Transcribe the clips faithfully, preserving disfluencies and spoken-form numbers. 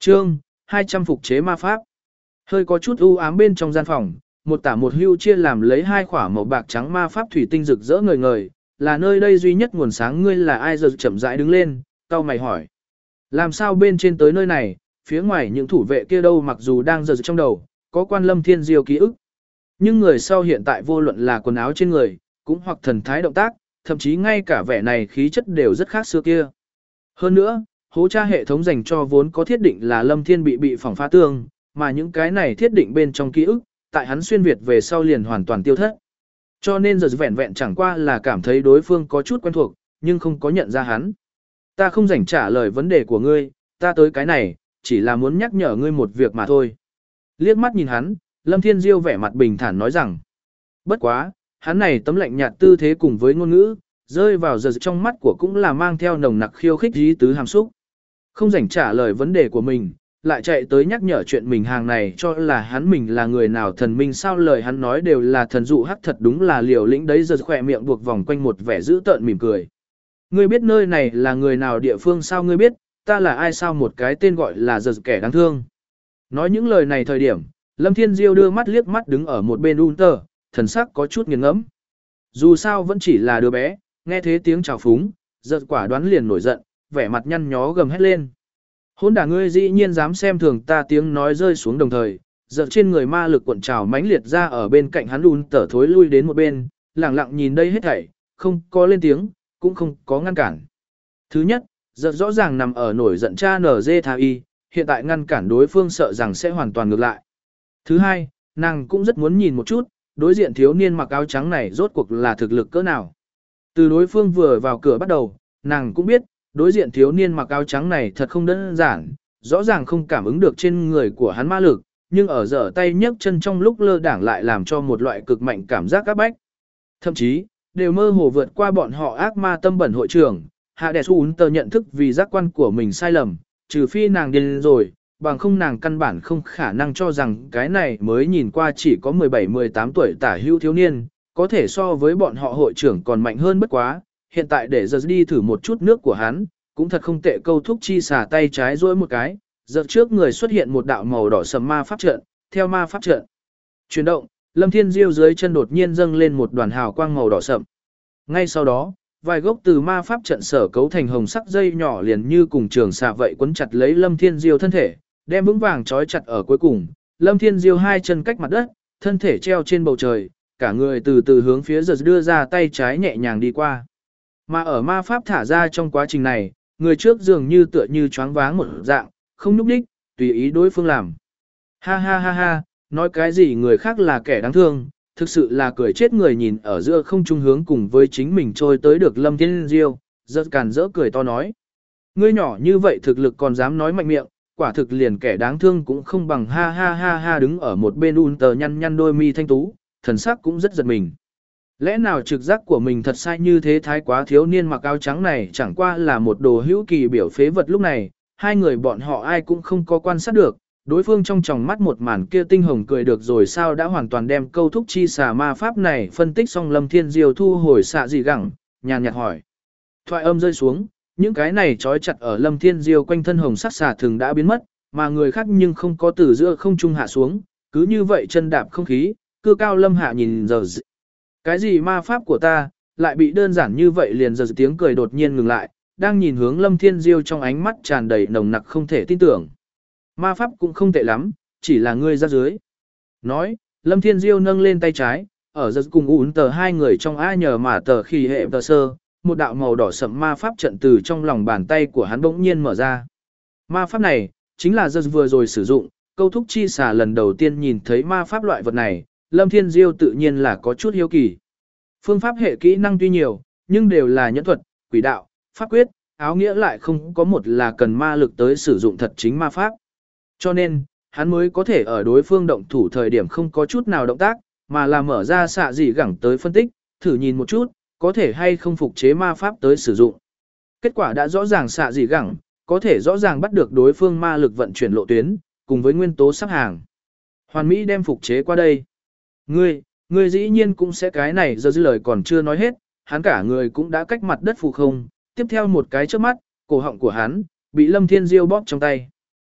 Chương hai trăm phục chế ma pháp. Hơi có chút u ám bên trong gian phòng, một tả một hưu chia làm lấy hai khỏa màu bạc trắng ma pháp thủy tinh rực rỡ ngời ngời, là nơi đây duy nhất nguồn sáng. Ngươi là ai? Giờ chậm rãi đứng lên, cau mày hỏi. Làm sao bên trên tới nơi này, phía ngoài những thủ vệ kia đâu? Mặc dù đang giật trong đầu, có quan Lâm Thiên Diêu ký ức. Nhưng người sau hiện tại vô luận là quần áo trên người, cũng hoặc thần thái động tác, thậm chí ngay cả vẻ này khí chất đều rất khác xưa kia. Hơn nữa, hố tra hệ thống dành cho vốn có thiết định là Lâm Thiên bị bị phỏng phá tương, mà những cái này thiết định bên trong ký ức, tại hắn xuyên việt về sau liền hoàn toàn tiêu thất. Cho nên giờ vẹn vẹn chẳng qua là cảm thấy đối phương có chút quen thuộc, nhưng không có nhận ra hắn. Ta không rảnh trả lời vấn đề của ngươi, ta tới cái này, chỉ là muốn nhắc nhở ngươi một việc mà thôi. Liếc mắt nhìn hắn, Lâm Thiên Diêu vẻ mặt bình thản nói rằng. Bất quá, hắn này tấm lạnh nhạt tư thế cùng với ngôn ngữ, rơi vào giờ trong mắt của cũng là mang theo nồng nặc khiêu khích ý tứ hàm xúc. Không rảnh trả lời vấn đề của mình, lại chạy tới nhắc nhở chuyện mình hàng này cho là hắn mình là người nào thần minh sao, lời hắn nói đều là thần dụ hắc, thật đúng là liều lĩnh đấy. Giờ khỏe miệng buộc vòng quanh một vẻ dữ tợn mỉm cười. Ngươi biết nơi này là người nào địa phương sao? Ngươi biết ta là ai sao? Một cái tên gọi là giờ kẻ đáng thương. Nói những lời này thời điểm, Lâm Thiên Diêu đưa mắt liếc mắt đứng ở một bên Unter, thần sắc có chút nghiền ngẫm. Dù sao vẫn chỉ là đứa bé, nghe thế tiếng chào phúng, giật quả đoán liền nổi giận, vẻ mặt nhăn nhó gầm hét lên. Hôn đả, ngươi dĩ nhiên dám xem thường ta! Tiếng nói rơi xuống đồng thời, giật trên người ma lực cuộn trào mãnh liệt ra, ở bên cạnh hắn Unter thối lui đến một bên, lặng lặng nhìn đây hết thảy, không có lên tiếng, cũng không có ngăn cản. Thứ nhất, giật rõ ràng nằm ở nổi giận cha en giê tha y, hiện tại ngăn cản đối phương sợ rằng sẽ hoàn toàn ngược lại. Thứ hai, nàng cũng rất muốn nhìn một chút, đối diện thiếu niên mặc áo trắng này rốt cuộc là thực lực cỡ nào. Từ đối phương vừa vào cửa bắt đầu, nàng cũng biết, đối diện thiếu niên mặc áo trắng này thật không đơn giản, rõ ràng không cảm ứng được trên người của hắn ma lực, nhưng ở giở tay nhấc chân trong lúc lơ đảng lại làm cho một loại cực mạnh cảm giác áp bách. Thậm chí, đều mơ hồ vượt qua bọn họ ác ma tâm bẩn hội trưởng, Hades Unter nhận thức vì giác quan của mình sai lầm, trừ phi nàng điên rồi, bằng không nàng căn bản không khả năng cho rằng cái này mới nhìn qua chỉ có mười bảy mười tám tuổi tả hữu thiếu niên, có thể so với bọn họ hội trưởng còn mạnh hơn bất quá. Hiện tại để giật đi thử một chút nước của hắn, cũng thật không tệ. Câu thúc chi xả tay trái duỗi một cái, giật trước người xuất hiện một đạo màu đỏ sầm ma pháp trận, theo ma pháp trận chuyển động, Lâm Thiên Diêu dưới chân đột nhiên dâng lên một đoàn hào quang màu đỏ sậm. Ngay sau đó, vài gốc từ ma pháp trận sở cấu thành hồng sắc dây nhỏ liền như cùng trường xạ vậy quấn chặt lấy Lâm Thiên Diêu thân thể, đem vững vàng trói chặt ở cuối cùng. Lâm Thiên Diêu hai chân cách mặt đất, thân thể treo trên bầu trời, cả người từ từ hướng phía giật đưa ra tay trái nhẹ nhàng đi qua. Mà ở ma pháp thả ra trong quá trình này, người trước dường như tựa như choáng váng một dạng, không nhúc đích, tùy ý đối phương làm. Ha ha ha ha, nói cái gì người khác là kẻ đáng thương, thực sự là cười chết người. Nhìn ở giữa không trung hướng cùng với chính mình trôi tới được Lâm Thiên Diêu, giật càn rỡ cười to nói. Ngươi nhỏ như vậy thực lực còn dám nói mạnh miệng, quả thực liền kẻ đáng thương cũng không bằng. Ha ha ha ha, đứng ở một bên Unter nhăn nhăn đôi mi thanh tú, thần sắc cũng rất giật mình. Lẽ nào trực giác của mình thật sai như thế? Thái quá, thiếu niên mặc áo trắng này chẳng qua là một đồ hữu kỳ biểu phế vật. Lúc này, hai người bọn họ ai cũng không có quan sát được, đối phương trong tròng mắt một màn kia tinh hồng cười được rồi sao đã hoàn toàn đem câu thúc chi xà ma pháp này phân tích xong. Lâm Thiên Diêu thu hồi xạ dị gẳng, nhàn nhạt hỏi. Thoại âm rơi xuống, những cái này trói chặt ở Lâm Thiên Diêu quanh thân hồng sắc xà thường đã biến mất, mà người khác nhưng không có từ giữa không trung hạ xuống, cứ như vậy chân đạp không khí, cư cao lâm hạ nhìn giờ. Cái gì ma pháp của ta, lại bị đơn giản như vậy? Liền giờ tiếng cười đột nhiên ngừng lại, đang nhìn hướng Lâm Thiên Diêu trong ánh mắt tràn đầy nồng nặc không thể tin tưởng. Ma pháp cũng không tệ lắm, chỉ là ngươi ra dưới. Nói, Lâm Thiên Diêu nâng lên tay trái, ở giật cùng ún tờ hai người trong ai nhờ mà tờ khi hệ tờ sơ, một đạo màu đỏ sậm ma pháp trận từ trong lòng bàn tay của hắn bỗng nhiên mở ra. Ma pháp này, chính là giật vừa rồi sử dụng, câu thúc chi xà lần đầu tiên nhìn thấy ma pháp loại vật này. Lâm Thiên Diêu tự nhiên là có chút hiếu kỳ. Phương pháp hệ kỹ năng tuy nhiều, nhưng đều là nhẫn thuật, quỷ đạo, pháp quyết, áo nghĩa lại không có một là cần ma lực tới sử dụng thật chính ma pháp. Cho nên, hắn mới có thể ở đối phương động thủ thời điểm không có chút nào động tác, mà là mở ra xạ dị gẳng tới phân tích, thử nhìn một chút, có thể hay không phục chế ma pháp tới sử dụng. Kết quả đã rõ ràng, xạ dị gẳng có thể rõ ràng bắt được đối phương ma lực vận chuyển lộ tuyến, cùng với nguyên tố sắp hàng. Hoàn Mỹ đem phục chế qua đây. Ngươi, ngươi dĩ nhiên cũng sẽ cái này. Giờ dư lời còn chưa nói hết, hắn cả người cũng đã cách mặt đất phù không, tiếp theo một cái chớp mắt, cổ họng của hắn bị Lâm Thiên Diêu bóp trong tay.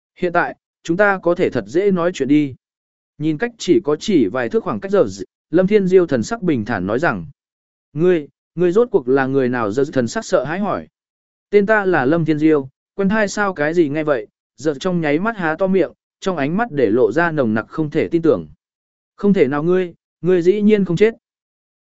Hiện tại, chúng ta có thể thật dễ nói chuyện đi. Nhìn cách chỉ có chỉ vài thước khoảng cách giờ, Lâm Thiên Diêu thần sắc bình thản nói rằng. Ngươi, ngươi rốt cuộc là người nào? Giờ thần sắc sợ hãi hỏi. Tên ta là Lâm Thiên Diêu, quen hai sao cái gì nghe vậy, giờ trong nháy mắt há to miệng, trong ánh mắt để lộ ra nồng nặc không thể tin tưởng. Không thể nào ngươi, ngươi dĩ nhiên không chết.